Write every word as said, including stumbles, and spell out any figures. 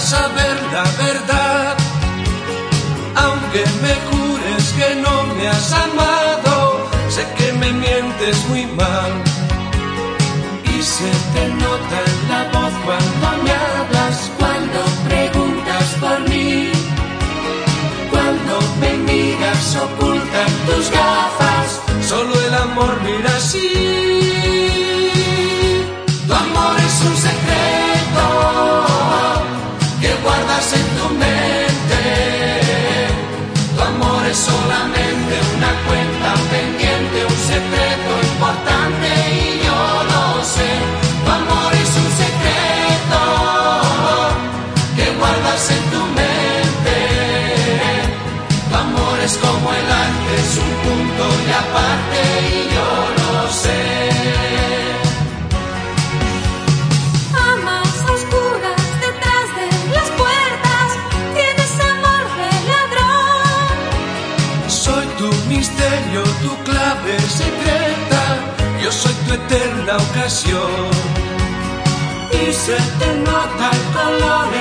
saber la verdad. Aunque me jures que no me has amado, sé que me mientes muy mal. Y se te nota en la voz cuando me hablas, cuando preguntas por mí, cuando me miras ocultan tus gafas. Solo el amor mira así. Tu amor es un secreto que guardas en tu mente. Tu amor es solamente una cuenta pendiente, un secreto importante y yo lo sé. Tu amor es un secreto que guardas en tu mente. Tu amor es como el arte, es un punto y aparte y yo lo sé. Amas a oscuras detrás de las puertas, tienes amor de ladrón. Soy tu misterio, tu clave secreta, yo soy tu eterna ocasión. Y se te nota el color